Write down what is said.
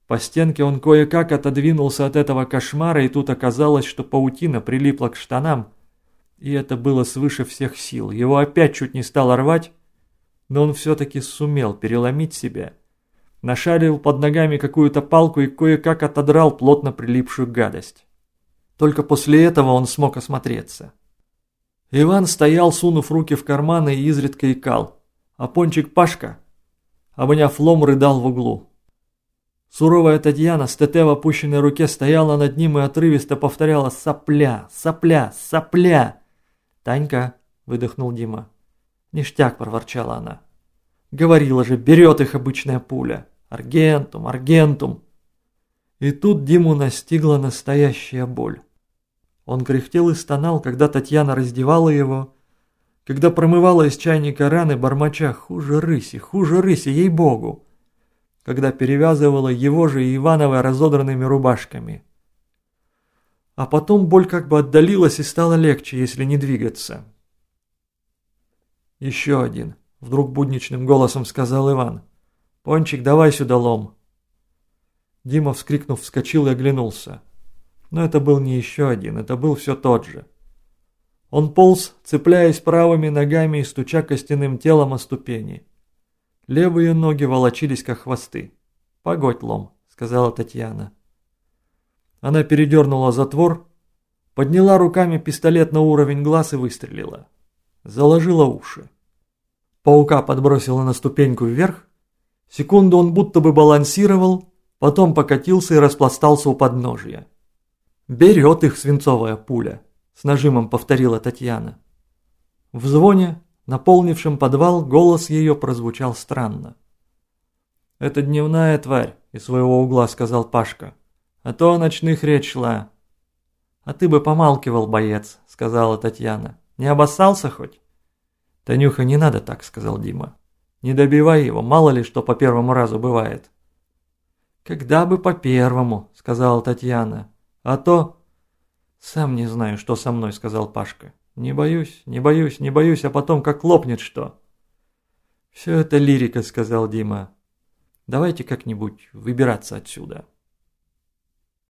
По стенке он кое-как отодвинулся от этого кошмара, и тут оказалось, что паутина прилипла к штанам, и это было свыше всех сил. Его опять чуть не стало рвать, но он все-таки сумел переломить себя, нашарил под ногами какую-то палку и кое-как отодрал плотно прилипшую гадость. Только после этого он смог осмотреться. Иван стоял, сунув руки в карманы, и изредка икал, а Пончик Пашка, обняв лом, рыдал в углу. Суровая Татьяна с ТТ в опущенной руке стояла над ним и отрывисто повторяла: «Сопля, сопля, сопля!» «Танька», — выдохнул Дима. «Ништяк», — проворчала она. «Говорила же, берет их обычная пуля. Аргентум, аргентум». И тут Диму настигла настоящая боль. Он кряхтел и стонал, когда Татьяна раздевала его, когда промывала из чайника раны, бормоча: хуже рыси, ей-богу», когда перевязывала его же и Иванова разодранными рубашками. А потом боль как бы отдалилась и стало легче, если не двигаться. «Еще один», — вдруг будничным голосом сказал Иван. «Пончик, давай сюда лом». Дима, вскрикнув, вскочил и оглянулся. Но это был не еще один, это был все тот же. Он полз, цепляясь правыми ногами и стуча костяным телом о ступени. Левые ноги волочились, как хвосты. «Погодь, лом», — сказала Татьяна. Она передернула затвор, подняла руками пистолет на уровень глаз и выстрелила. Заложила уши. Паука подбросила на ступеньку вверх. Секунду он будто бы балансировал, потом покатился и распластался у подножия. «Берет их свинцовая пуля», — с нажимом повторила Татьяна. В звоне, наполнившем подвал, голос ее прозвучал странно. «Это дневная тварь», — из своего угла сказал Пашка. «А то о ночных речь шла». «А ты бы помалкивал, боец», — сказала Татьяна. «Не обоссался хоть?» «Танюха, не надо так», — сказал Дима. «Не добивай его, мало ли что по первому разу бывает». «Когда бы по первому», — сказала Татьяна. «А то...» «Сам не знаю, что со мной», — сказал Пашка. «Не боюсь, не боюсь, не боюсь, а потом как лопнет что». «Все это лирика», — сказал Дима. «Давайте как-нибудь выбираться отсюда».